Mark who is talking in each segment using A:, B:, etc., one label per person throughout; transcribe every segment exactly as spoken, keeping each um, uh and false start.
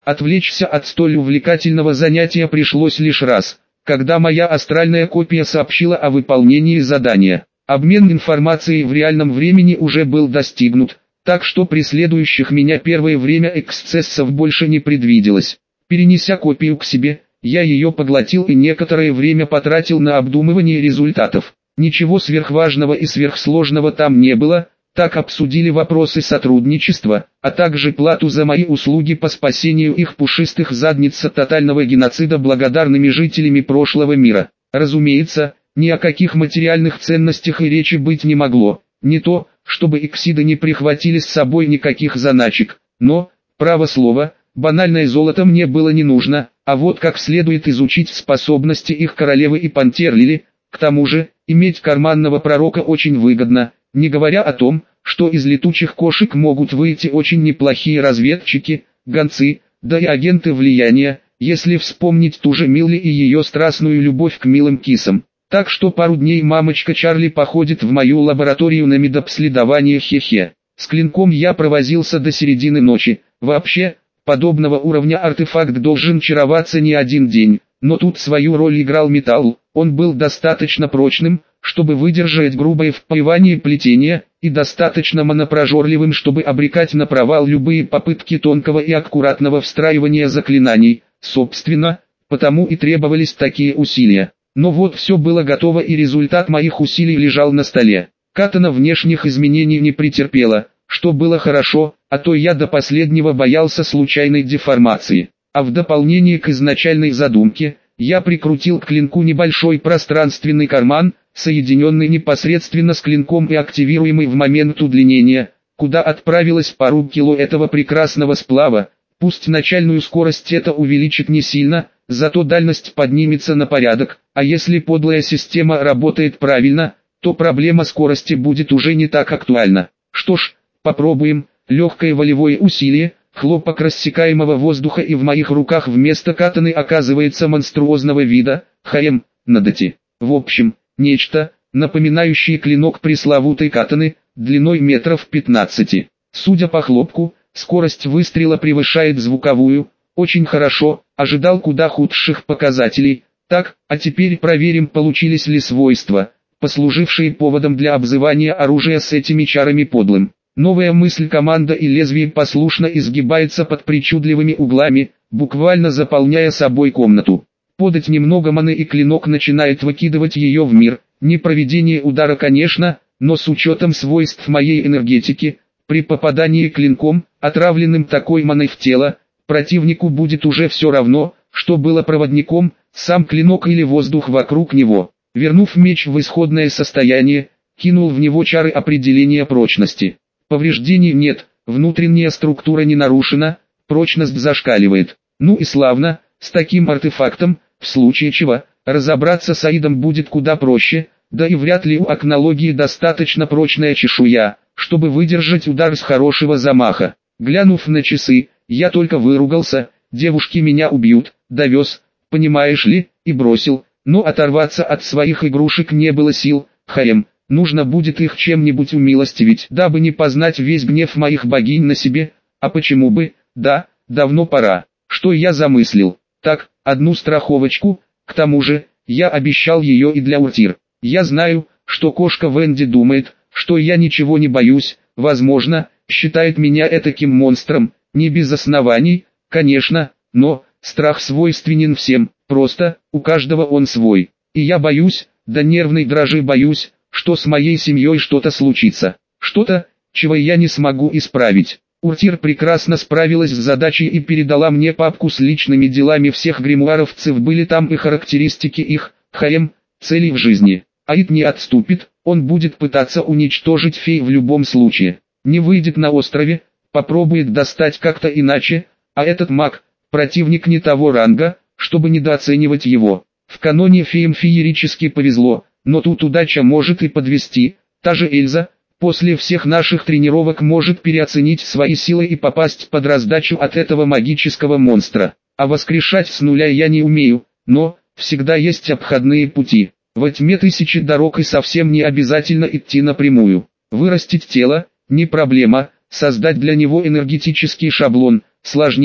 A: Отвлечься от столь увлекательного занятия пришлось лишь раз, когда моя астральная копия сообщила о выполнении задания. Обмен информацией в реальном времени уже был достигнут, так что при следующих меня первое время эксцессов больше не предвиделось. Перенеся копию к себе, я ее поглотил и некоторое время потратил на обдумывание результатов. Ничего сверхважного и сверхсложного там не было, так обсудили вопросы сотрудничества, а также плату за мои услуги по спасению их пушистых задниц от тотального геноцида благодарными жителями прошлого мира. Разумеется, ни о каких материальных ценностях и речи быть не могло, не то, чтобы иксиды не прихватили с собой никаких заначек, но, право слово, банальное золото мне было не нужно, а вот как следует изучить способности их королевы и пантерлили. К тому же, иметь карманного пророка очень выгодно, не говоря о том, что из летучих кошек могут выйти очень неплохие разведчики, гонцы, да и агенты влияния, если вспомнить ту же Милли и ее страстную любовь к милым кисам. Так что пару дней мамочка Чарли походит в мою лабораторию на медобследование хе-хе. С клинком я провозился до середины ночи. Вообще, подобного уровня артефакт должен чароваться не один день, но тут свою роль играл металл. Он был достаточно прочным, чтобы выдержать грубое впаивание плетения, и достаточно монопрожорливым, чтобы обрекать на провал любые попытки тонкого и аккуратного встраивания заклинаний. Собственно, потому и требовались такие усилия. Но вот все было готово, и результат моих усилий лежал на столе. Катана внешних изменений не претерпела, что было хорошо, а то я до последнего боялся случайной деформации. А в дополнение к изначальной задумке, я прикрутил к клинку небольшой пространственный карман, соединенный непосредственно с клинком и активируемый в момент удлинения, куда отправилось пару кило этого прекрасного сплава. Пусть начальную скорость это увеличит не сильно, зато дальность поднимется на порядок, а если подлая система работает правильно, то проблема скорости будет уже не так актуальна. Что ж, попробуем. Легкое волевое усилие, хлопок рассекаемого воздуха, и в моих руках вместо катаны оказывается монструозного вида, хм, надоти. В общем, нечто, напоминающее клинок пресловутой катаны, длиной метров пятнадцати. Судя по хлопку, скорость выстрела превышает звуковую. Очень хорошо, ожидал куда худших показателей. Так, а теперь проверим, получились ли свойства, послужившие поводом для обзывания оружия с этими чарами подлым. Новая мысль: команда и лезвие послушно изгибается под причудливыми углами, буквально заполняя собой комнату. Подать немного маны, и клинок начинает выкидывать ее в мир. Не проведение удара, конечно, но с учетом свойств моей энергетики, при попадании клинком, отравленным такой маной в тело, противнику будет уже все равно, что было проводником, сам клинок или воздух вокруг него. Вернув меч в исходное состояние, кинул в него чары определения прочности. Повреждений нет, внутренняя структура не нарушена, прочность зашкаливает. Ну и славно, с таким артефактом, в случае чего, разобраться с Аидом будет куда проще, да и вряд ли у акнологии достаточно прочная чешуя, чтобы выдержать удар с хорошего замаха. Глянув на часы, я только выругался: девушки меня убьют, довез, понимаешь ли, и бросил, но оторваться от своих игрушек не было сил. Хм. Нужно будет их чем-нибудь умилостивить, дабы не познать весь гнев моих богинь на себе. А почему бы, да, давно пора. Что я замыслил? Так, одну страховочку, к тому же, я обещал ее и для Уртир. Я знаю, что кошка Венди думает, что я ничего не боюсь, возможно, считает меня этаким монстром, не без оснований, конечно, но страх свойственен всем, просто, у каждого он свой. И я боюсь, до нервной дрожи боюсь, что с моей семьей что-то случится, что-то, чего я не смогу исправить. Уртир прекрасно справилась с задачей и передала мне папку с личными делами всех гримуаровцев, были там и характеристики их, хм, целей в жизни. Аид не отступит, он будет пытаться уничтожить фей в любом случае. Не выйдет на острове, попробует достать как-то иначе, а этот маг, противник не того ранга, чтобы недооценивать его. В каноне феям феерически повезло, но тут удача может и подвести. Та же Эльза, после всех наших тренировок, может переоценить свои силы и попасть под раздачу от этого магического монстра. А воскрешать с нуля я не умею, но всегда есть обходные пути. Во тьме тысячи дорог, и совсем не обязательно идти напрямую. Вырастить тело – не проблема, создать для него энергетический шаблон – сложнее,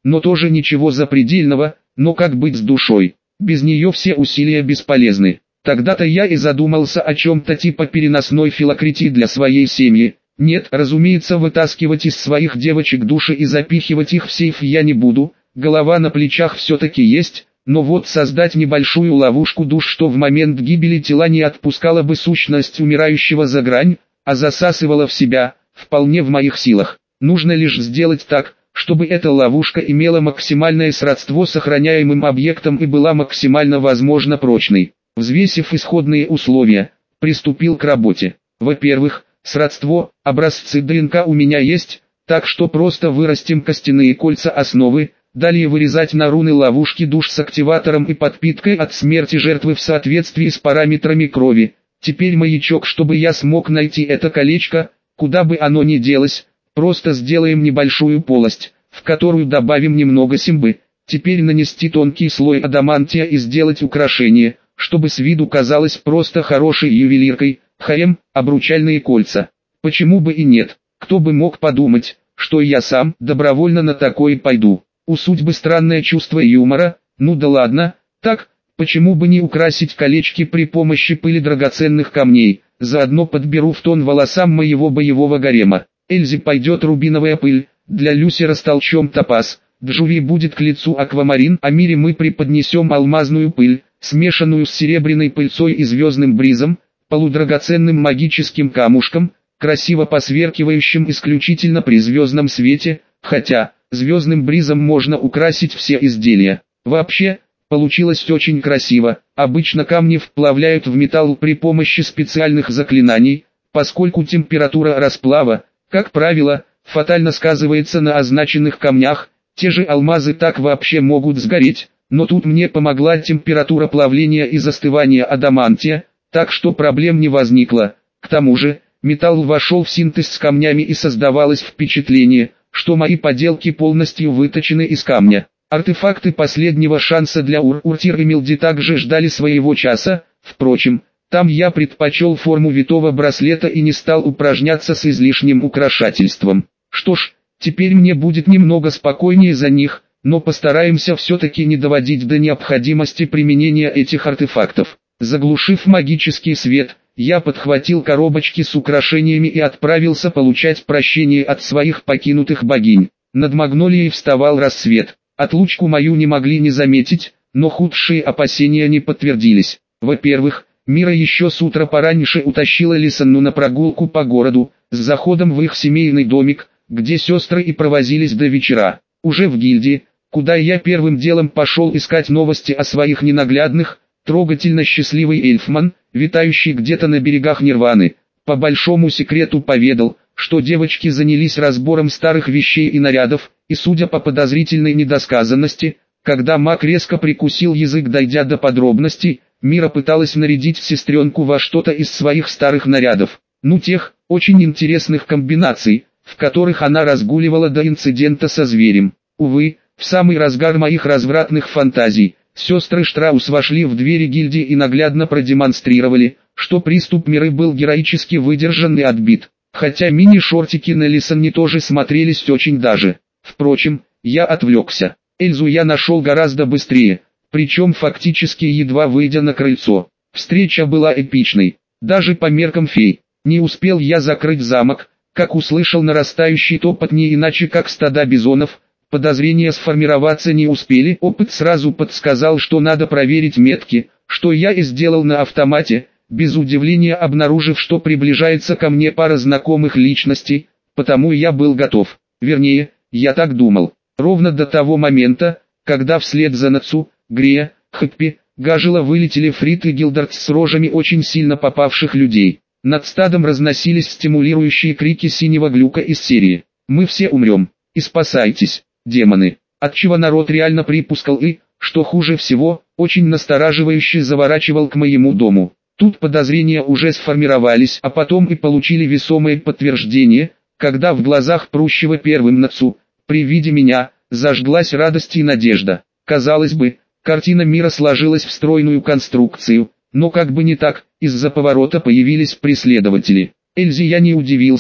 A: но тоже ничего запредельного, но как быть с душой? Без нее все усилия бесполезны. Тогда-то я и задумался о чем-то типа переносной филокритии для своей семьи. Нет, разумеется, вытаскивать из своих девочек души и запихивать их в сейф я не буду, голова на плечах все-таки есть, но вот создать небольшую ловушку душ, что в момент гибели тела не отпускала бы сущность умирающего за грань, а засасывала в себя, вполне в моих силах. Нужно лишь сделать так, чтобы эта ловушка имела максимальное сродство с охраняемым объектом и была максимально возможно прочной. Взвесив исходные условия, приступил к работе. Во-первых, сродство, образцы ДНК у меня есть, так что просто вырастим костяные кольца основы, далее вырезать на руны ловушки душ с активатором и подпиткой от смерти жертвы в соответствии с параметрами крови. Теперь маячок, чтобы я смог найти это колечко, куда бы оно ни делось, просто сделаем небольшую полость, в которую добавим немного симбы. Теперь нанести тонкий слой адамантия и сделать украшение, чтобы с виду казалось просто хорошей ювелиркой, ХМ, обручальные кольца. Почему бы и нет, кто бы мог подумать, что я сам добровольно на такое пойду. У судьбы странное чувство юмора, ну да ладно, так, почему бы не украсить колечки при помощи пыли драгоценных камней, заодно подберу в тон волосам моего боевого гарема. Эльзе пойдет рубиновая пыль, для Люси растолчем топаз, Джуви будет к лицу аквамарин, а Мире мы преподнесем алмазную пыль, смешанную с серебряной пыльцой и звездным бризом, полудрагоценным магическим камушком, красиво посверкивающим исключительно при звездном свете, хотя, звездным бризом можно украсить все изделия. Вообще, получилось очень красиво. Обычно камни вплавляют в металл при помощи специальных заклинаний, поскольку температура расплава, как правило, фатально сказывается на означенных камнях. Те же алмазы так вообще могут сгореть, но тут мне помогла температура плавления и застывания адамантия, так что проблем не возникло. К тому же, металл вошел в синтез с камнями и создавалось впечатление, что мои поделки полностью выточены из камня. Артефакты последнего шанса для Ур-Уртир и Милди также ждали своего часа, впрочем, там я предпочел форму витого браслета и не стал упражняться с излишним украшательством. Что ж, теперь мне будет немного спокойнее за них, но постараемся все-таки не доводить до необходимости применения этих артефактов. Заглушив магический свет, я подхватил коробочки с украшениями и отправился получать прощение от своих покинутых богинь. Над Магнолией вставал рассвет. Отлучку мою не могли не заметить, но худшие опасения не подтвердились. Во-первых, Мира еще с утра пораньше утащила Лисанну на прогулку по городу, с заходом в их семейный домик, где сестры и провозились до вечера. Уже в гильдии, куда я первым делом пошел искать новости о своих ненаглядных, трогательно счастливый эльфман, витающий где-то на берегах Нирваны, по большому секрету поведал, что девочки занялись разбором старых вещей и нарядов, и судя по подозрительной недосказанности, когда маг резко прикусил язык, дойдя до подробностей, Мира пыталась нарядить сестренку во что-то из своих старых нарядов, ну тех, очень интересных комбинаций, в которых она разгуливала до инцидента со зверем. Увы, в самый разгар моих развратных фантазий, сестры Штраус вошли в двери гильдии и наглядно продемонстрировали, что приступ Миры был героически выдержан и отбит. Хотя мини-шортики на Лисанне тоже смотрелись очень даже. Впрочем, я отвлекся. Эльзу я нашел гораздо быстрее, причем фактически едва выйдя на крыльцо. Встреча была эпичной, даже по меркам фей. Не успел я закрыть замок, как услышал нарастающий топот не иначе как стада бизонов. Подозрения сформироваться не успели, опыт сразу подсказал, что надо проверить метки, что я и сделал на автомате, без удивления обнаружив, что приближается ко мне пара знакомых личностей, потому я был готов. Вернее, я так думал. Ровно до того момента, когда вслед за Нацу, Грея, Хэппи, Гажела вылетели Фрид и Гилдард с рожами очень сильно попавших людей. Над стадом разносились стимулирующие крики синего глюка из серии «Мы все умрем, и спасайтесь, демоны», отчего народ реально припускал и, что хуже всего, очень настораживающе заворачивал к моему дому. Тут подозрения уже сформировались, а потом и получили весомое подтверждение, когда в глазах прущего первым Нацу, при виде меня, зажглась радость и надежда. Казалось бы, картина мира сложилась в стройную конструкцию, но как бы не так, из-за поворота появились преследователи. Эльзе я не удивился,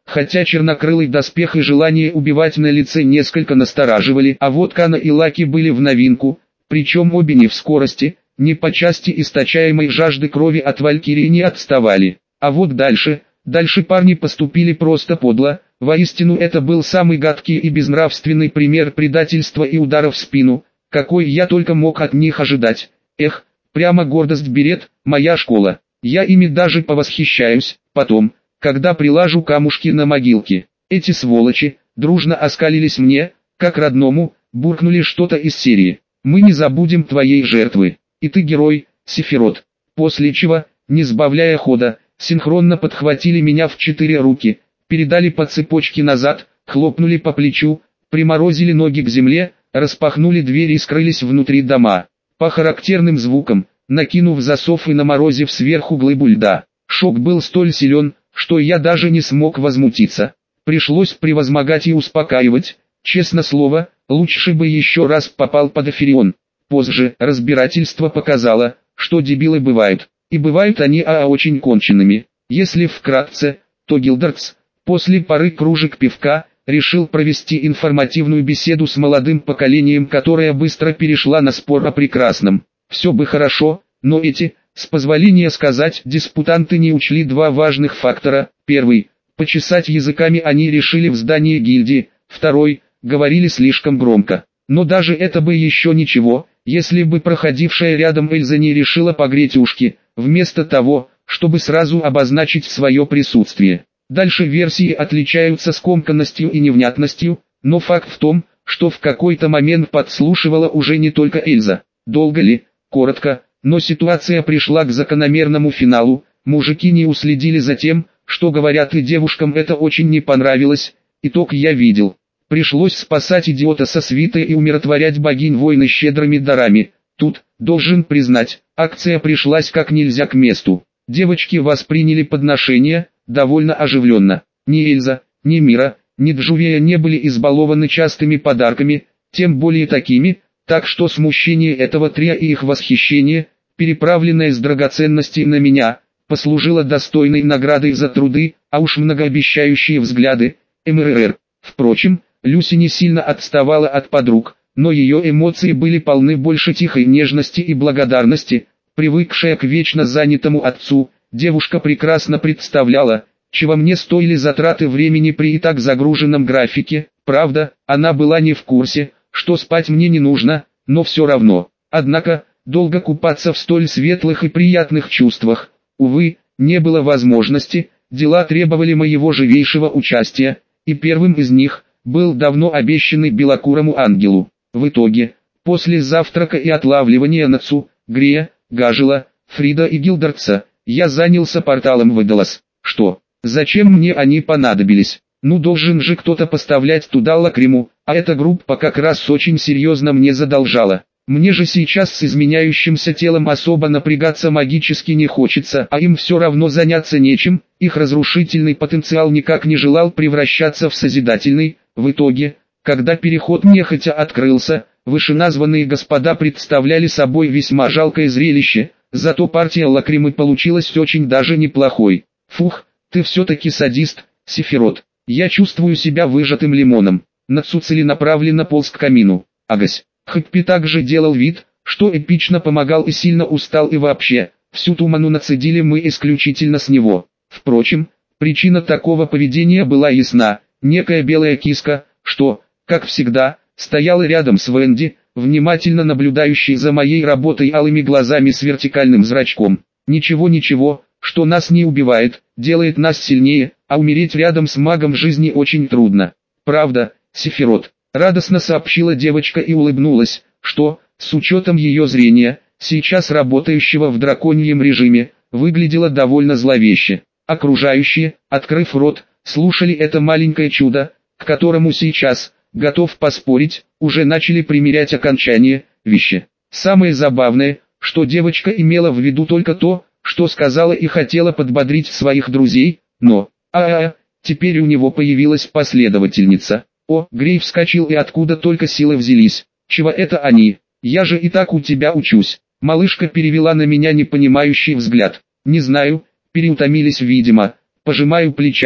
A: хотя чернокрылый доспех и желание убивать на лице несколько настораживали, а вот Кана и Лаки были в новинку, причем обе не в скорости, ни по части источаемой жажды крови от Валькирии не отставали. А вот дальше, дальше парни поступили просто подло, воистину это был самый гадкий и безнравственный пример предательства и удара в спину, какой я только мог от них ожидать. Эх, прямо гордость берет, моя школа, я ими даже повосхищаюсь, потом, когда прилажу камушки на могилке. Эти сволочи, дружно оскалились мне, как родному, буркнули что-то из серии: «Мы не забудем твоей жертвы, и ты герой, Сефирот». После чего, не сбавляя хода, синхронно подхватили меня в четыре руки, передали по цепочке назад, хлопнули по плечу, приморозили ноги к земле, распахнули дверь и скрылись внутри дома. По характерным звукам, накинув засов и наморозив сверху глыбу льда. Шок был столь силен, что я даже не смог возмутиться. Пришлось превозмогать и успокаивать. Честно слово, лучше бы еще раз попал под Эфирион. Позже разбирательство показало, что дебилы бывают. И бывают они а очень конченными. Если вкратце, то Гилдертс, после пары кружек пивка, решил провести информативную беседу с молодым поколением, которая быстро перешла на спор о прекрасном. Все бы хорошо, но эти, с позволения сказать, диспутанты не учли два важных фактора. Первый, почесать языками они решили в здании гильдии. Второй, говорили слишком громко. Но даже это бы еще ничего, если бы проходившая рядом Эльза не решила погреть ушки, вместо того, чтобы сразу обозначить свое присутствие. Дальше версии отличаются скомканностью и невнятностью, но факт в том, что в какой-то момент подслушивала уже не только Эльза. Долго ли, коротко, но ситуация пришла к закономерному финалу. Мужики не уследили за тем, что говорят, и девушкам это очень не понравилось. Итог я видел. Пришлось спасать идиота со свитой и умиротворять богинь войны щедрыми дарами. Тут, должен признать, акция пришлась как нельзя к месту. Девочки восприняли подношение довольно оживленно. Ни Эльза, ни Мира, ни Джувия не были избалованы частыми подарками, тем более такими, так что смущение этого трио и их восхищение, переправленное с драгоценностей на меня, послужило достойной наградой за труды, а уж многообещающие взгляды, МРР. Впрочем, Люси не сильно отставала от подруг, но ее эмоции были полны больше тихой нежности и благодарности. Привыкшая к вечно занятому отцу, девушка прекрасно представляла, чего мне стоили затраты времени при и так загруженном графике. Правда, она была не в курсе, что спать мне не нужно, но все равно. Однако, долго купаться в столь светлых и приятных чувствах, увы, не было возможности. Дела требовали моего живейшего участия, и первым из них был давно обещанный белокурому ангелу. В итоге, после завтрака и отлавливания Нацу, Грея, Гажела, Фрида и Гилдертса, я занялся порталом в Эдалас. Что? Зачем мне они понадобились? Ну должен же кто-то поставлять туда лакриму, а эта группа как раз очень серьезно мне задолжала. Мне же сейчас с изменяющимся телом особо напрягаться магически не хочется, а им все равно заняться нечем, их разрушительный потенциал никак не желал превращаться в созидательный. В итоге, когда переход нехотя открылся, вышеназванные господа представляли собой весьма жалкое зрелище, зато партия лакримы получилась очень даже неплохой. Фух, ты все-таки садист, Сефирот. Я чувствую себя выжатым лимоном. Нацу целенаправленно полз к камину. Агась. Хэппи также делал вид, что эпично помогал и сильно устал, и вообще, всю туману нацедили мы исключительно с него. Впрочем, причина такого поведения была ясна. Некая белая киска, что, как всегда, стояла рядом с Венди, внимательно наблюдающей за моей работой алыми глазами с вертикальным зрачком. Ничего-ничего, что нас не убивает, делает нас сильнее, а умереть рядом с магом жизни очень трудно. Правда, Сефирот? Радостно сообщила девочка и улыбнулась, что, с учетом ее зрения, сейчас работающего в драконьем режиме, выглядело довольно зловеще. Окружающие, открыв рот, слушали это маленькое чудо, к которому сейчас, готов поспорить, уже начали примерять окончание вещи. Самое забавное, что девочка имела в виду только то, что сказала, и хотела подбодрить своих друзей, но, а-а-а, теперь у него появилась последовательница. О, Грей вскочил, и откуда только силы взялись. Чего это они? Я же и так у тебя учусь. Малышка перевела на меня непонимающий взгляд. Не знаю, переутомились видимо. Пожимаю плечами,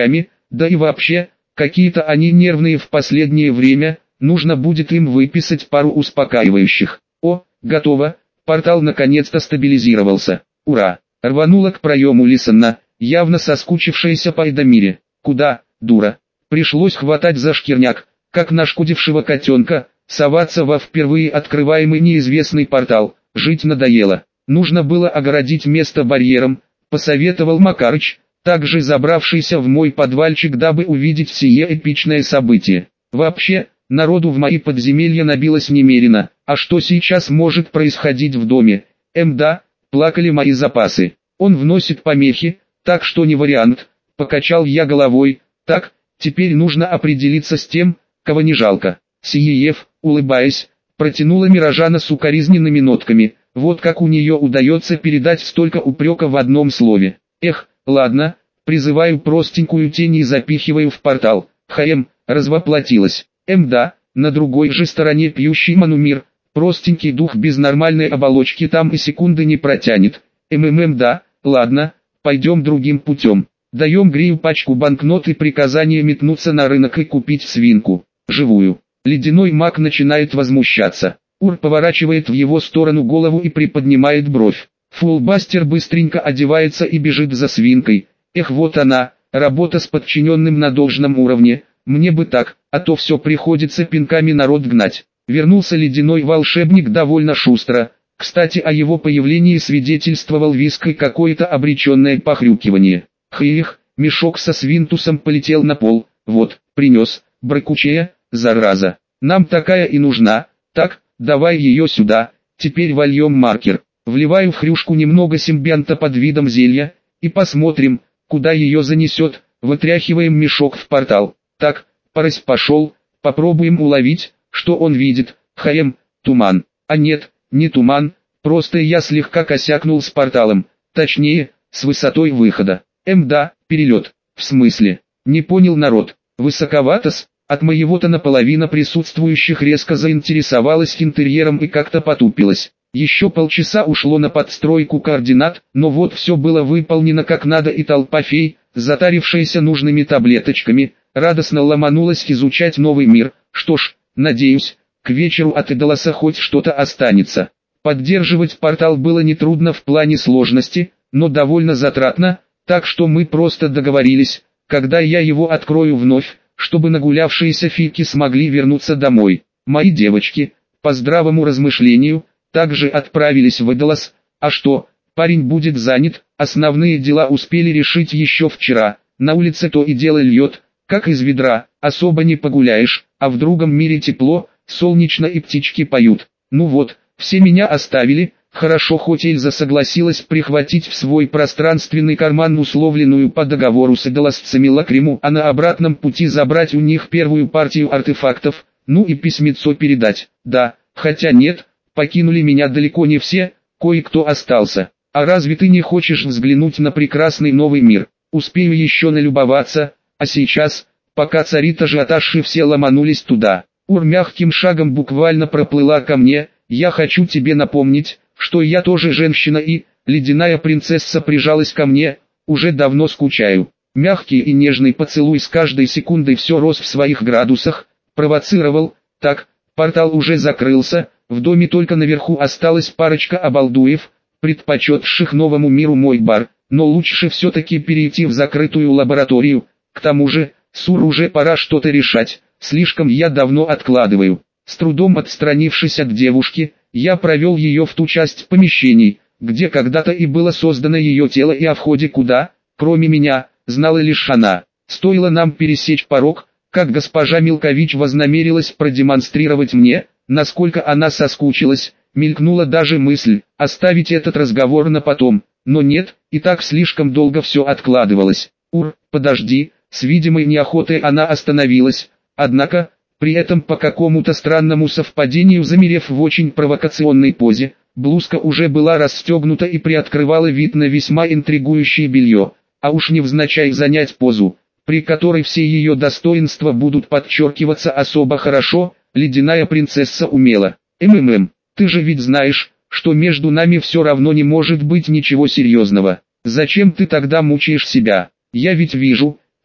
A: Да и вообще, какие-то они нервные в последнее время, нужно будет им выписать пару успокаивающих. О, готово, портал наконец-то стабилизировался. Ура! Рванула к проему Лисанна, явно соскучившаяся по Эдамире. Куда, дура? Пришлось хватать за шкирняк, как нашкодившего котенка, соваться во впервые открываемый неизвестный портал. Жить надоело. Нужно было огородить место барьером, посоветовал Макарыч, также забравшийся в мой подвальчик, дабы увидеть сие эпичное событие. Вообще, народу в мои подземелья набилось немерено, а что сейчас может происходить в доме? Мда, плакали мои запасы. Он вносит помехи, так что не вариант, покачал я головой. Так, теперь нужно определиться с тем, кого не жалко. Сиеев, улыбаясь, протянула Миражана с укоризненными нотками. Вот как у нее удается передать столько упрека в одном слове. Эх, ладно, призываю простенькую тень и запихиваю в портал. Хаем, развоплотилась. Мда, на другой же стороне пьющий Манумир. Простенький дух без нормальной оболочки там и секунды не протянет. МММ да, ладно, пойдем другим путем. Даем Грею пачку банкнот и приказание метнуться на рынок и купить свинку. Живую. Ледяной маг начинает возмущаться. Ур поворачивает в его сторону голову и приподнимает бровь. Фулбастер быстренько одевается и бежит за свинкой. Эх, вот она, работа с подчиненным на должном уровне. Мне бы так, а то все приходится пинками народ гнать. Вернулся ледяной волшебник довольно шустро. Кстати, о его появлении свидетельствовал визг и какое-то обреченное похрюкивание. Хих, мешок со свинтусом полетел на пол. Вот, принес, бракучая, зараза. Нам такая и нужна. Так, давай ее сюда. Теперь вольем маркер. Вливаю в хрюшку немного симбианта под видом зелья. И посмотрим, куда ее занесет. Вытряхиваем мешок в портал. Так, порось пошел. Попробуем уловить, что он видит. Хаем, туман. А нет, не туман. Просто я слегка косякнул с порталом. Точнее, с высотой выхода. Мда, перелет. В смысле? Не понял народ. Высоковато-с? От моего-то наполовину присутствующих резко заинтересовалась интерьером и как-то потупилась. Еще полчаса ушло на подстройку координат, но вот все было выполнено как надо, и толпа фей, затарившаяся нужными таблеточками, радостно ломанулась изучать новый мир. Что ж, надеюсь, к вечеру от Эдалоса хоть что-то останется. Поддерживать портал было нетрудно в плане сложности, но довольно затратно, так что мы просто договорились, когда я его открою вновь, чтобы нагулявшиеся фики смогли вернуться домой. Мои девочки, по здравому размышлению, также отправились в Эдалос. А что, парень будет занят, основные дела успели решить еще вчера. На улице то и дело льет, как из ведра, особо не погуляешь, а в другом мире тепло, солнечно и птички поют. Ну вот, все меня оставили. Хорошо, хоть Эльза согласилась прихватить в свой пространственный карман условленную по договору с эдолосцами лакриму, а на обратном пути забрать у них первую партию артефактов, ну и письмецо передать. Да, хотя нет, покинули меня далеко не все, кое-кто остался. А разве ты не хочешь взглянуть на прекрасный новый мир? Успею еще налюбоваться, а сейчас, пока царит ажиотаж и все ломанулись туда, Ур мягким шагом буквально проплыла ко мне. Я хочу тебе напомнить, что я тоже женщина, и ледяная принцесса прижалась ко мне. Уже давно скучаю. Мягкий и нежный поцелуй с каждой секундой все рос в своих градусах, провоцировал. Так, портал уже закрылся, в доме только наверху осталась парочка обалдуев, предпочетших новому миру мой бар, но лучше все-таки перейти в закрытую лабораторию. К тому же, Сур, уже пора что-то решать, слишком я давно откладываю. С трудом отстранившись от девушки, я провел ее в ту часть помещений, где когда-то и было создано ее тело, и о входе куда, кроме меня, знала лишь она. Стоило нам пересечь порог, как госпожа Милкович вознамерилась продемонстрировать мне, насколько она соскучилась. Мелькнула даже мысль оставить этот разговор на потом, но нет, и так слишком долго все откладывалось. Ур, подожди, с видимой неохотой она остановилась, однако, при этом по какому-то странному совпадению замерев в очень провокационной позе, блузка уже была расстегнута и приоткрывала вид на весьма интригующее белье, а уж невзначай занять позу, при которой все ее достоинства будут подчеркиваться особо хорошо, ледяная принцесса умела. МММ, ты же ведь знаешь, что между нами все равно не может быть ничего серьезного. Зачем ты тогда мучаешь себя? Я ведь вижу,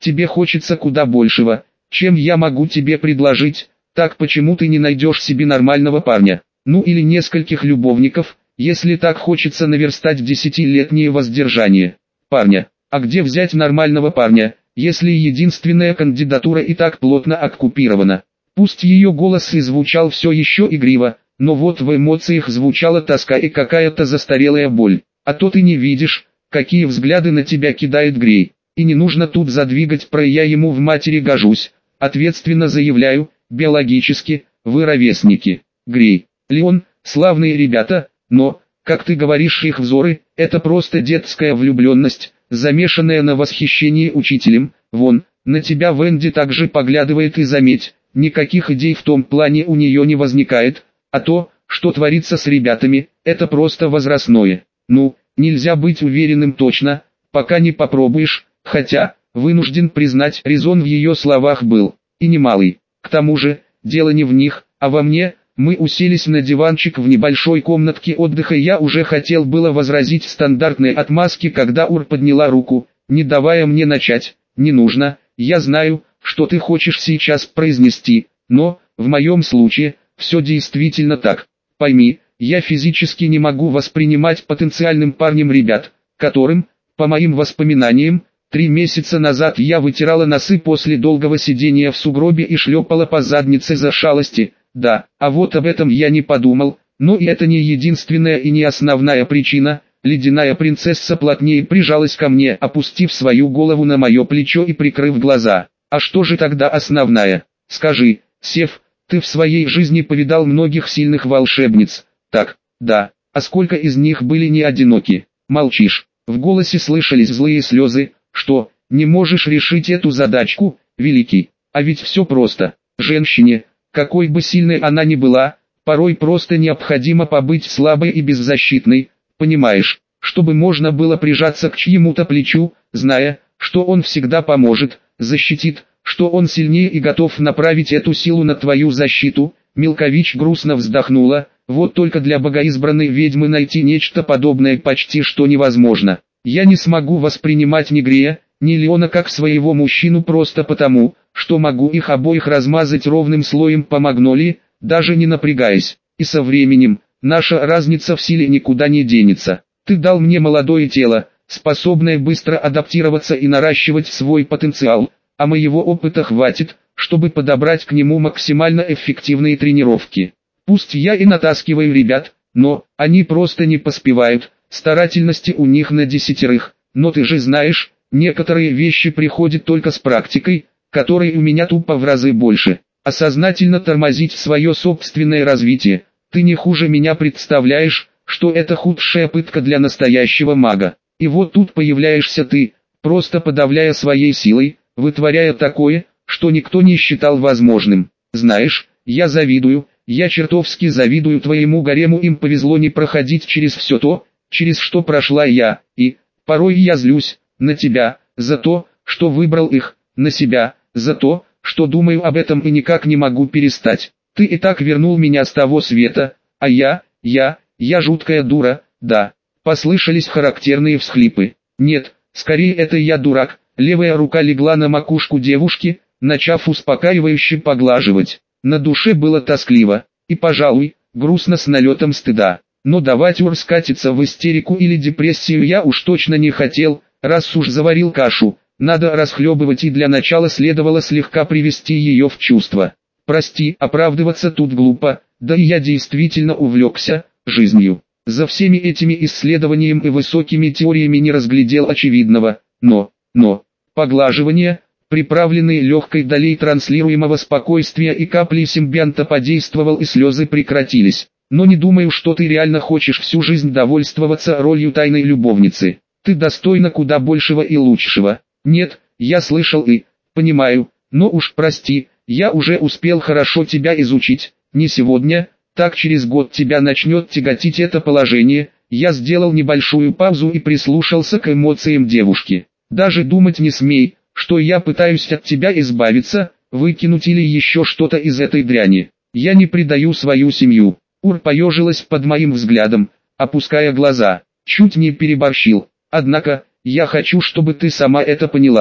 A: тебе хочется куда большего, чем я могу тебе предложить, так почему ты не найдешь себе нормального парня, ну или нескольких любовников, если так хочется наверстать десятилетнее воздержание. Парня, а где взять нормального парня, если единственная кандидатура и так плотно оккупирована? Пусть ее голос и звучал все еще игриво, но вот в эмоциях звучала тоска и какая-то застарелая боль. А то ты не видишь, какие взгляды на тебя кидает Грей. И не нужно тут задвигать про «я ему в матери гожусь». Ответственно заявляю, биологически, вы ровесники. Грей, Леон, славные ребята, но, как ты говоришь, их взоры, это просто детская влюбленность, замешанная на восхищении учителем. Вон, на тебя Венди также поглядывает, и заметь, никаких идей в том плане у нее не возникает, а то, что творится с ребятами, это просто возрастное. Ну, нельзя быть уверенным точно, пока не попробуешь, хотя, вынужден признать, резон в ее словах был, и немалый. К тому же, дело не в них, а во мне. Мы уселись на диванчик в небольшой комнатке отдыха, и я уже хотел было возразить стандартной отмазке, когда Ур подняла руку, не давая мне начать. Не нужно, я знаю, что ты хочешь сейчас произнести, но, в моем случае, все действительно так. Пойми, я физически не могу воспринимать потенциальным парнем ребят, которым, по моим воспоминаниям, три месяца назад я вытирала носы после долгого сидения в сугробе и шлепала по заднице за шалости. Да, а вот об этом я не подумал, но и это не единственная и не основная причина. Ледяная принцесса плотнее прижалась ко мне, опустив свою голову на мое плечо и прикрыв глаза. А что же тогда основная? Скажи, Сев, ты в своей жизни повидал многих сильных волшебниц. Так, да, а сколько из них были не одиноки? Молчишь. В голосе слышались злые слезы. Что, не можешь решить эту задачку, великий? А ведь все просто. Женщине, какой бы сильной она ни была, порой просто необходимо побыть слабой и беззащитной, понимаешь, чтобы можно было прижаться к чьему-то плечу, зная, что он всегда поможет, защитит, что он сильнее и готов направить эту силу на твою защиту. Милкович грустно вздохнула, вот только для богоизбранной ведьмы найти нечто подобное почти что невозможно. Я не смогу воспринимать ни Грея, ни Леона как своего мужчину просто потому, что могу их обоих размазать ровным слоем по магнолии, даже не напрягаясь. И со временем, наша разница в силе никуда не денется. Ты дал мне молодое тело, способное быстро адаптироваться и наращивать свой потенциал, а моего опыта хватит, чтобы подобрать к нему максимально эффективные тренировки. Пусть я и натаскиваю ребят, но они просто не поспевают, старательности у них на десятерых, но ты же знаешь, некоторые вещи приходят только с практикой, которой у меня тупо в разы больше. А сознательно тормозить свое собственное развитие, ты не хуже меня представляешь, что это худшая пытка для настоящего мага. И вот тут появляешься ты, просто подавляя своей силой, вытворяя такое, что никто не считал возможным. Знаешь, я завидую, я чертовски завидую твоему гарему, им повезло не проходить через все то, через что прошла я, и, порой я злюсь на тебя, за то, что выбрал их, на себя, за то, что думаю об этом и никак не могу перестать. Ты и так вернул меня с того света, а я, я, я жуткая дура, да. Послышались характерные всхлипы. Нет, скорее это я дурак. Левая рука легла на макушку девушки, начав успокаивающе поглаживать. На душе было тоскливо, и, пожалуй, грустно с налетом стыда. Но давать Ур скатиться в истерику или депрессию я уж точно не хотел, раз уж заварил кашу. Надо расхлебывать, и для начала следовало слегка привести ее в чувство. Прости, оправдываться тут глупо, да и я действительно увлекся жизнью. За всеми этими исследованиями и высокими теориями не разглядел очевидного, но, но, поглаживания, приправленные легкой долей транслируемого спокойствия и каплей симбианта, подействовал, и слезы прекратились. Но не думаю, что ты реально хочешь всю жизнь довольствоваться ролью тайной любовницы. Ты достойна куда большего и лучшего. Нет, я слышал и понимаю, но уж прости, я уже успел хорошо тебя изучить. Не сегодня, так через год тебя начнет тяготить это положение. Я сделал небольшую паузу и прислушался к эмоциям девушки. Даже думать не смей, что я пытаюсь от тебя избавиться, выкинуть или еще что-то из этой дряни. Я не предаю свою семью. Ур поежилась под моим взглядом, опуская глаза. Чуть не переборщил. Однако, я хочу, чтобы ты сама это поняла.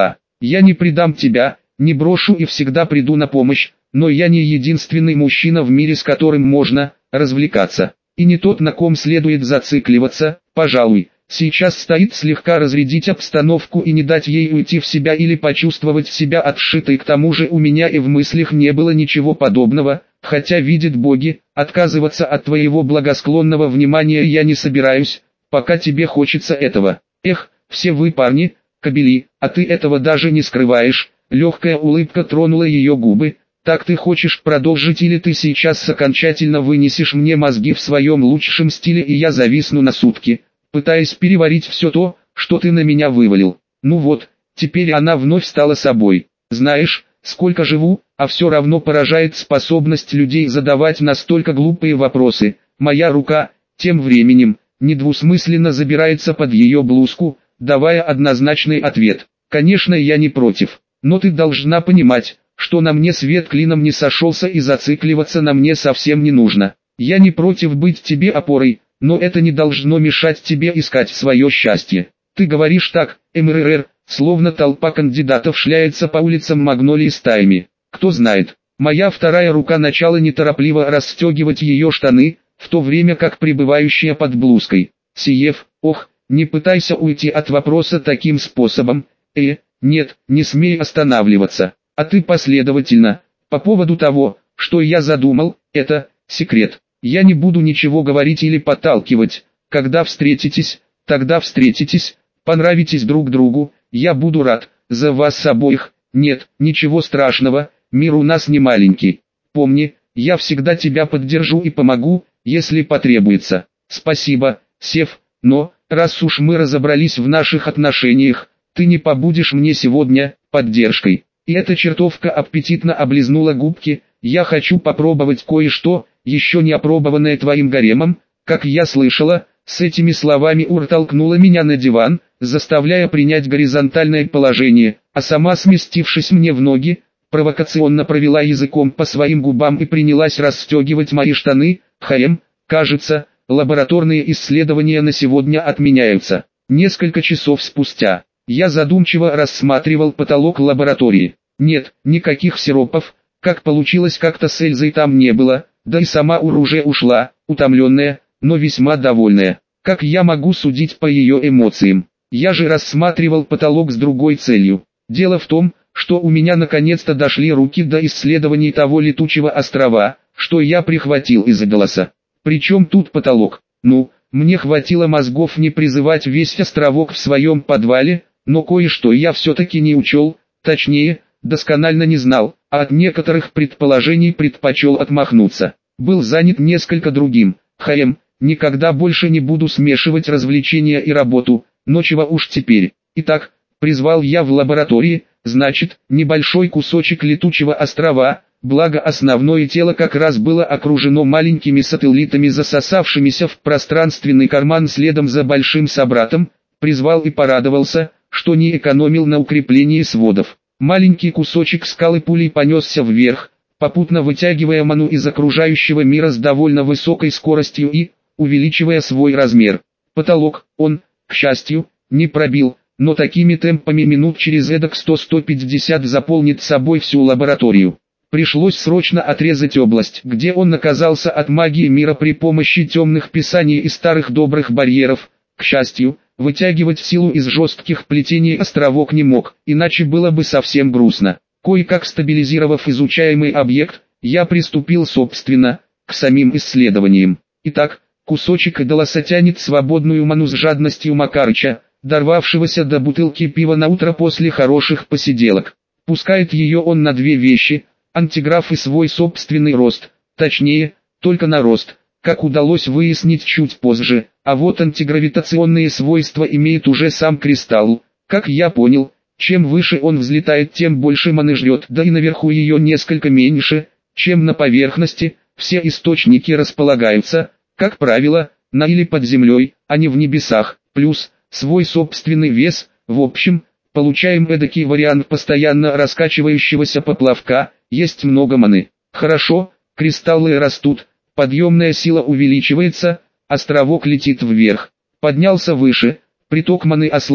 A: Я не предам тебя, не брошу и всегда приду на помощь, но я не единственный мужчина в мире, с которым можно развлекаться. И не тот, на ком следует зацикливаться, пожалуй. Сейчас стоит слегка разрядить обстановку и не дать ей уйти в себя или почувствовать себя отшитой. К тому же у меня и в мыслях не было ничего подобного, хотя, видят боги, отказываться от твоего благосклонного внимания я не собираюсь, пока тебе хочется этого. Эх, все вы парни, кобели, а ты этого даже не скрываешь. Легкая улыбка тронула ее губы. Так ты хочешь продолжить, или ты сейчас окончательно вынесешь мне мозги в своем лучшем стиле, и я зависну на сутки, пытаясь переварить все то, что ты на меня вывалил? Ну вот, теперь она вновь стала собой. Знаешь, сколько живу, а все равно поражает способность людей задавать настолько глупые вопросы. Моя рука, тем временем, недвусмысленно забирается под ее блузку, давая однозначный ответ. Конечно, я не против, но ты должна понимать, что на мне свет клином не сошелся, и зацикливаться на мне совсем не нужно. Я не против быть тебе опорой, но это не должно мешать тебе искать свое счастье. Ты говоришь так, МРР, словно толпа кандидатов шляется по улицам Магнолии стаями. Кто знает, моя вторая рука начала неторопливо расстегивать ее штаны, в то время как пребывающая под блузкой. Сиев, ох, не пытайся уйти от вопроса таким способом. Э, нет, не смей останавливаться. А ты последовательно, по поводу того, что я задумал, это секрет. Я не буду ничего говорить или подталкивать. Когда встретитесь, тогда встретитесь, понравитесь друг другу, я буду рад за вас обоих. Нет, ничего страшного, мир у нас не маленький. Помни, я всегда тебя поддержу и помогу, если потребуется. Спасибо, Сев, но, раз уж мы разобрались в наших отношениях, ты не побудешь мне сегодня поддержкой. И эта чертовка аппетитно облизнула губки. Я хочу попробовать кое-что, еще не опробованное твоим гаремом. Как я слышала, с этими словами Ур толкнула меня на диван, заставляя принять горизонтальное положение, а сама, сместившись мне в ноги, провокационно провела языком по своим губам и принялась расстегивать мои штаны. Хаем, кажется, лабораторные исследования на сегодня отменяются. Несколько часов спустя я задумчиво рассматривал потолок лаборатории. Нет, никаких сиропов, как получилось как-то с Эльзой там не было, да и сама Ур уже ушла, утомленная, но весьма довольная. Как я могу судить по ее эмоциям? Я же рассматривал потолок с другой целью. Дело в том, что у меня наконец-то дошли руки до исследований того летучего острова, что я прихватил из Эдалоса. Причем тут потолок? Ну, мне хватило мозгов не призывать весь островок в своем подвале, но кое-что я все-таки не учел, точнее, досконально не знал, а от некоторых предположений предпочел отмахнуться. Был занят несколько другим. Хаем, никогда больше не буду смешивать развлечения и работу, но чего уж теперь. Итак, призвал я в лаборатории, значит, небольшой кусочек летучего острова, благо основное тело как раз было окружено маленькими сателлитами, засосавшимися в пространственный карман следом за большим собратом, призвал и порадовался, что не экономил на укреплении сводов. Маленький кусочек скалы пулей понесся вверх, попутно вытягивая ману из окружающего мира с довольно высокой скоростью и увеличивая свой размер. Потолок он, к счастью, не пробил, но такими темпами минут через эдак сто-сто пятьдесят заполнит собой всю лабораторию. Пришлось срочно отрезать область, где он оказался от магии мира при помощи темных писаний и старых добрых барьеров. К счастью, вытягивать силу из жестких плетений островок не мог, иначе было бы совсем грустно. Кое-как стабилизировав изучаемый объект, я приступил собственно, к самим исследованиям. Итак, кусочек Эдалоса тянет свободную ману с жадностью Макарыча, дорвавшегося до бутылки пива на утро после хороших посиделок. Пускает ее он на две вещи: антиграф и свой собственный рост, точнее, только на рост, как удалось выяснить чуть позже, а вот антигравитационные свойства имеет уже сам кристалл. Как я понял, чем выше он взлетает, тем больше маны жрет, да и наверху ее несколько меньше, чем на поверхности. Все источники располагаются, как правило, на или под землей, а не в небесах, плюс свой собственный вес. В общем, получаем эдакий вариант постоянно раскачивающегося поплавка. Есть много маны. Хорошо, кристаллы растут, подъемная сила увеличивается, островок летит вверх, поднялся выше, приток маны ослаб,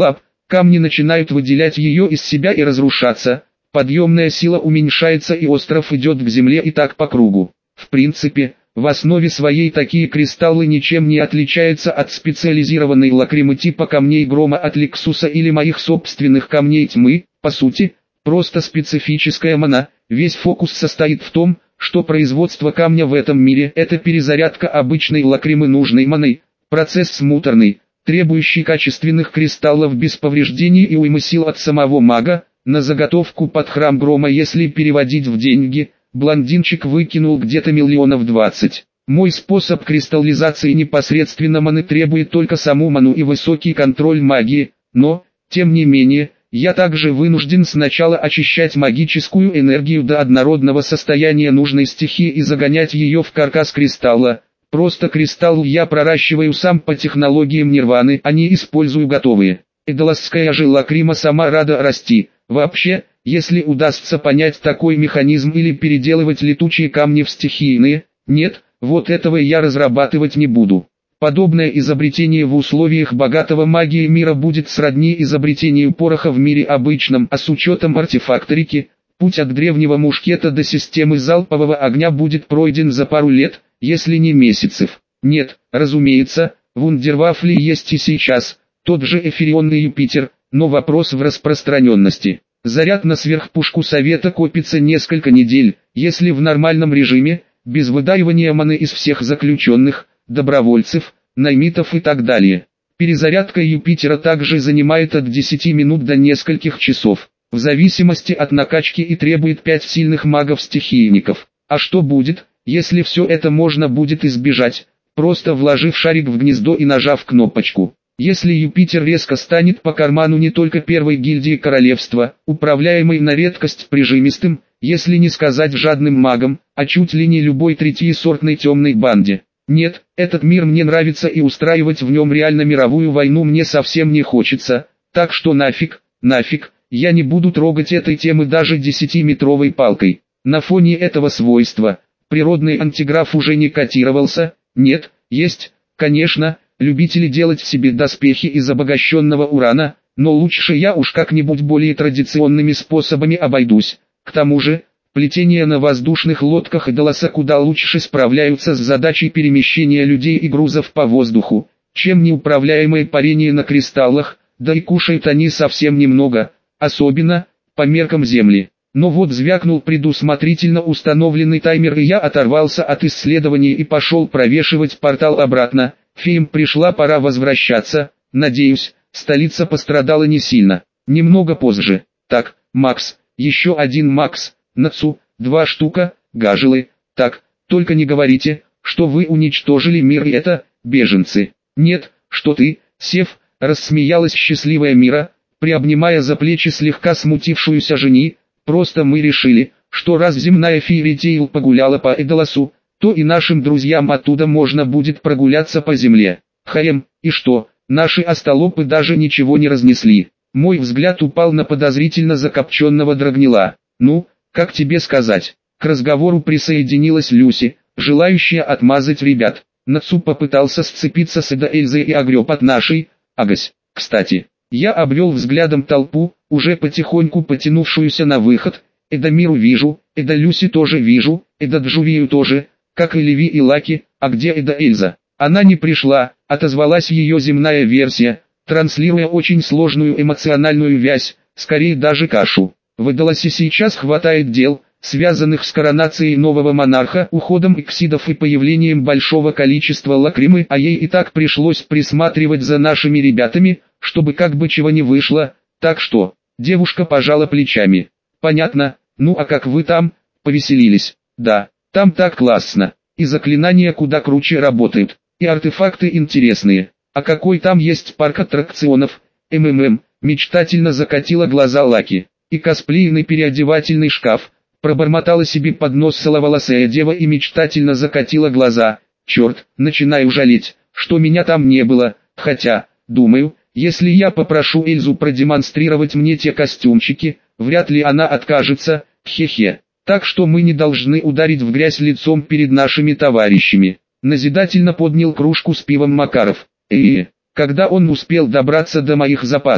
A: камни начинают выделять ее из себя и разрушаться, подъемная сила уменьшается и остров идет к земле и так по кругу. В принципе, в основе своей такие кристаллы ничем не отличаются от специализированной лакримы типа камней грома от Лексуса или моих собственных камней тьмы, по сути, просто специфическая мана. Весь фокус состоит в том, что производство камня в этом мире – это перезарядка обычной лакримы нужной маной, процесс муторный, требующий качественных кристаллов без повреждений и уймы сил от самого мага. На заготовку под храм грома, если переводить в деньги, блондинчик выкинул где-то миллионов двадцать. Мой способ кристаллизации непосредственно маны требует только саму ману и высокий контроль магии, но, тем не менее, я также вынужден сначала очищать магическую энергию до однородного состояния нужной стихии и загонять ее в каркас кристалла. Просто кристалл я проращиваю сам по технологиям нирваны, а не использую готовые. Эдоласская же лакрима сама рада расти. Вообще, если удастся понять такой механизм или переделывать летучие камни в стихийные, нет, вот этого я разрабатывать не буду. Подобное изобретение в условиях богатого магии мира будет сродни изобретению пороха в мире обычном, а с учетом артефакторики, путь от древнего мушкета до системы залпового огня будет пройден за пару лет, если не месяцев. Нет, разумеется, вундервафли есть и сейчас, тот же эфирионный Юпитер, но вопрос в распространенности. Заряд на сверхпушку совета копится несколько недель, если в нормальном режиме, без выдаивания маны из всех заключенных, добровольцев, наймитов и так далее. Перезарядка Юпитера также занимает от десяти минут до нескольких часов, в зависимости от накачки и требует пять сильных магов-стихийников. А что будет, если все это можно будет избежать, просто вложив шарик в гнездо и нажав кнопочку? Если Юпитер резко станет по карману не только первой гильдии королевства, управляемой на редкость прижимистым, если не сказать жадным магом, а чуть ли не любой третьесортной темной банде. Нет, этот мир мне нравится и устраивать в нем реально мировую войну мне совсем не хочется, так что нафиг, нафиг, я не буду трогать этой темы даже десятиметровой палкой. На фоне этого свойства, природный антиграф уже не котировался, нет, есть, конечно, любители делать себе доспехи из обогащенного урана, но лучше я уж как-нибудь более традиционными способами обойдусь. К тому же, плетения на воздушных лодках Эдоласа куда лучше справляются с задачей перемещения людей и грузов по воздуху, чем неуправляемое парение на кристаллах, да и кушают они совсем немного, особенно по меркам Земли. Но вот звякнул предусмотрительно установленный таймер, и я оторвался от исследований и пошел провешивать портал обратно. Феям пришла пора возвращаться, надеюсь, столица пострадала не сильно. Немного позже. Так, Макс, еще один Макс, Нацу, два штука, Гажелы. Так, только не говорите, что вы уничтожили мир и это, беженцы. Нет, что ты, Сев, рассмеялась счастливая Мира, приобнимая за плечи слегка смутившуюся жени. Просто мы решили, что раз земная фейритейл погуляла по Эдоласу, то и нашим друзьям оттуда можно будет прогуляться по земле. Хаем, и что, наши остолопы даже ничего не разнесли. Мой взгляд упал на подозрительно закопченного драгнила. Ну, как тебе сказать? К разговору присоединилась Люси, желающая отмазать ребят. Нацу попытался сцепиться с Эда Эльзой и огреб от нашей, агась. Кстати, я обвел взглядом толпу, уже потихоньку потянувшуюся на выход. Эда Миру вижу, Эда Люси тоже вижу, Эда Джувию тоже, как и Леви и Лаки. А где Эда Эльза? Она не пришла, отозвалась ее земная версия, транслируя очень сложную эмоциональную вязь, скорее даже кашу. В Эдоласе сейчас хватает дел, связанных с коронацией нового монарха, уходом эксидов и появлением большого количества лакримы, а ей и так пришлось присматривать за нашими ребятами, чтобы как бы чего не вышло, так что, девушка пожала плечами. Понятно, ну а как вы там, повеселились? Да, там так классно, и заклинания куда круче работают, и артефакты интересные, а какой там есть парк аттракционов, МММ, мечтательно закатила глаза Лаки, и косплейный переодевательный шкаф, пробормотала себе под нос соловолосая дева и мечтательно закатила глаза. Черт, начинаю жалеть, что меня там не было, хотя, думаю, если я попрошу Эльзу продемонстрировать мне те костюмчики, вряд ли она откажется, хе-хе. Так что мы не должны ударить в грязь лицом перед нашими товарищами. Назидательно поднял кружку с пивом Макаров. Э, когда он успел добраться до моих запасов?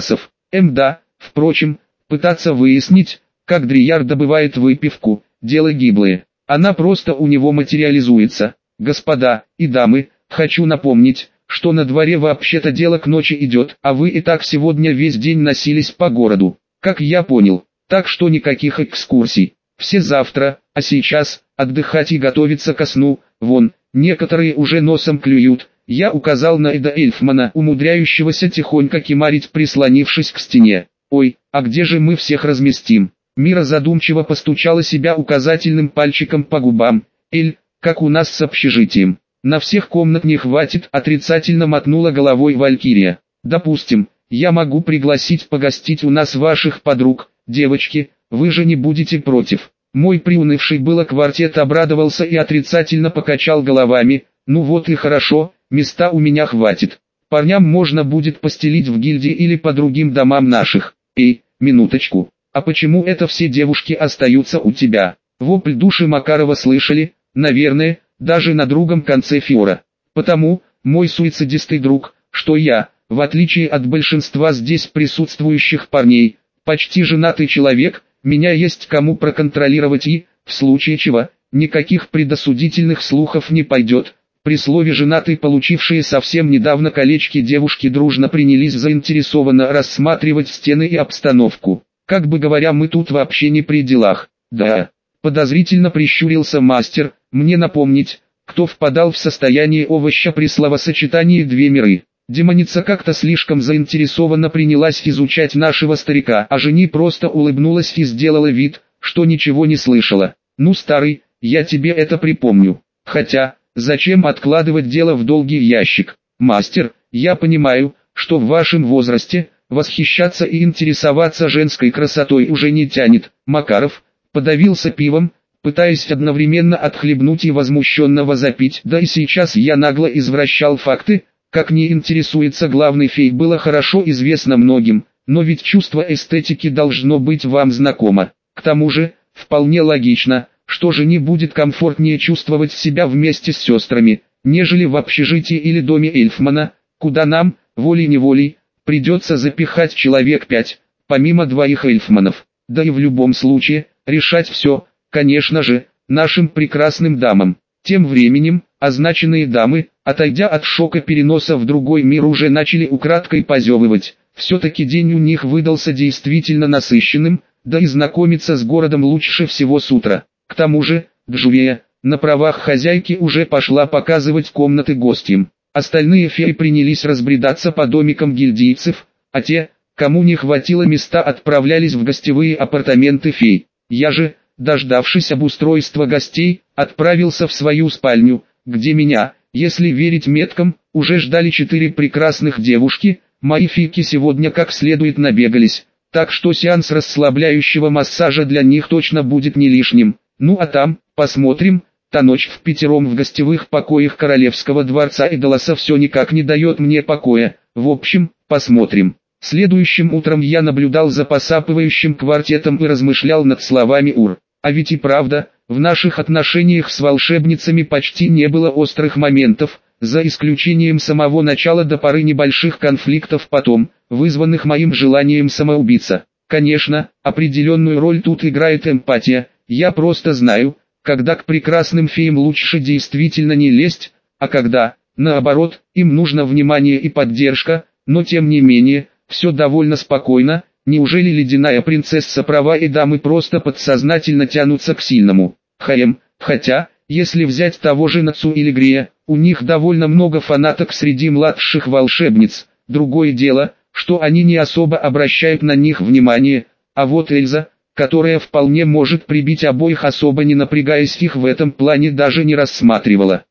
A: Мда, впрочем, пытаться выяснить, как Дрияр добывает выпивку, дело гиблое. Она просто у него материализуется. Господа и дамы, хочу напомнить, что на дворе вообще-то дело к ночи идет, а вы и так сегодня весь день носились по городу, как я понял, так что никаких экскурсий. Все завтра, а сейчас, отдыхать и готовиться ко сну, вон, некоторые уже носом клюют. Я указал на Эда Эльфмана, умудряющегося тихонько кимарить, прислонившись к стене. Ой, а где же мы всех разместим? Мира задумчиво постучала себя указательным пальчиком по губам. Эль, как у нас с общежитием. На всех комнат не хватит, отрицательно мотнула головой Валькирия. Допустим, я могу пригласить погостить у нас ваших подруг, девочки, вы же не будете против. Мой приунывший было квартет обрадовался и отрицательно покачал головами. Ну вот и хорошо, места у меня хватит. Парням можно будет постелить в гильдии или по другим домам наших. Эй, минуточку, а почему это все девушки остаются у тебя? Вопль души Макарова слышали, наверное, даже на другом конце фьора. Потому, мой суицидистый друг, что я, в отличие от большинства здесь присутствующих парней, почти женатый человек, меня есть кому проконтролировать и, в случае чего, никаких предосудительных слухов не пойдет. При слове «женатый» получившие совсем недавно колечки девушки дружно принялись заинтересованно рассматривать стены и обстановку. Как бы говоря, мы тут вообще не при делах. Да, подозрительно прищурился мастер, мне напомнить, кто впадал в состояние овоща при словосочетании «две миры». Демоница как-то слишком заинтересованно принялась изучать нашего старика, а жени просто улыбнулась и сделала вид, что ничего не слышала. Ну старый, я тебе это припомню. Хотя... Зачем откладывать дело в долгий ящик? Мастер, я понимаю, что в вашем возрасте восхищаться и интересоваться женской красотой уже не тянет. Макаров подавился пивом, пытаясь одновременно отхлебнуть и возмущенно возопить. Да и сейчас я нагло извращал факты, как не интересуется главный фей, было хорошо известно многим, но ведь чувство эстетики должно быть вам знакомо. К тому же, вполне логично, что жени будет комфортнее чувствовать себя вместе с сестрами, нежели в общежитии или доме Эльфмана, куда нам, волей-неволей, придется запихать человек пять, помимо двоих эльфманов. Да и в любом случае, решать все, конечно же, нашим прекрасным дамам. Тем временем, означенные дамы, отойдя от шока переноса в другой мир, уже начали украдкой позевывать. Все-таки день у них выдался действительно насыщенным, да и знакомиться с городом лучше всего с утра. К тому же, Джувея, на правах хозяйки, уже пошла показывать комнаты гостям. Остальные феи принялись разбредаться по домикам гильдийцев, а те, кому не хватило места, отправлялись в гостевые апартаменты фей. Я же, дождавшись обустройства гостей, отправился в свою спальню, где меня, если верить меткам, уже ждали четыре прекрасных девушки. Мои фейки сегодня как следует набегались, так что сеанс расслабляющего массажа для них точно будет не лишним. Ну а там, посмотрим. Та ночь в пятером в гостевых покоях королевского дворца Эдалоса все никак не дает мне покоя. В общем, посмотрим. Следующим утром я наблюдал за посапывающим квартетом и размышлял над словами Ур. А ведь и правда, в наших отношениях с волшебницами почти не было острых моментов, за исключением самого начала до поры небольших конфликтов потом, вызванных моим желанием самоубиться. Конечно, определенную роль тут играет эмпатия. Я просто знаю, когда к прекрасным феям лучше действительно не лезть, а когда, наоборот, им нужно внимание и поддержка, но тем не менее, все довольно спокойно. Неужели ледяная принцесса права и дамы просто подсознательно тянутся к сильному? Хаем, хотя, если взять того же Нацу или Грия, у них довольно много фанаток среди младших волшебниц. Другое дело, что они не особо обращают на них внимание, а вот Эльза, которая вполне может прибить обоих, особо не напрягаясь, их в этом плане даже не рассматривала.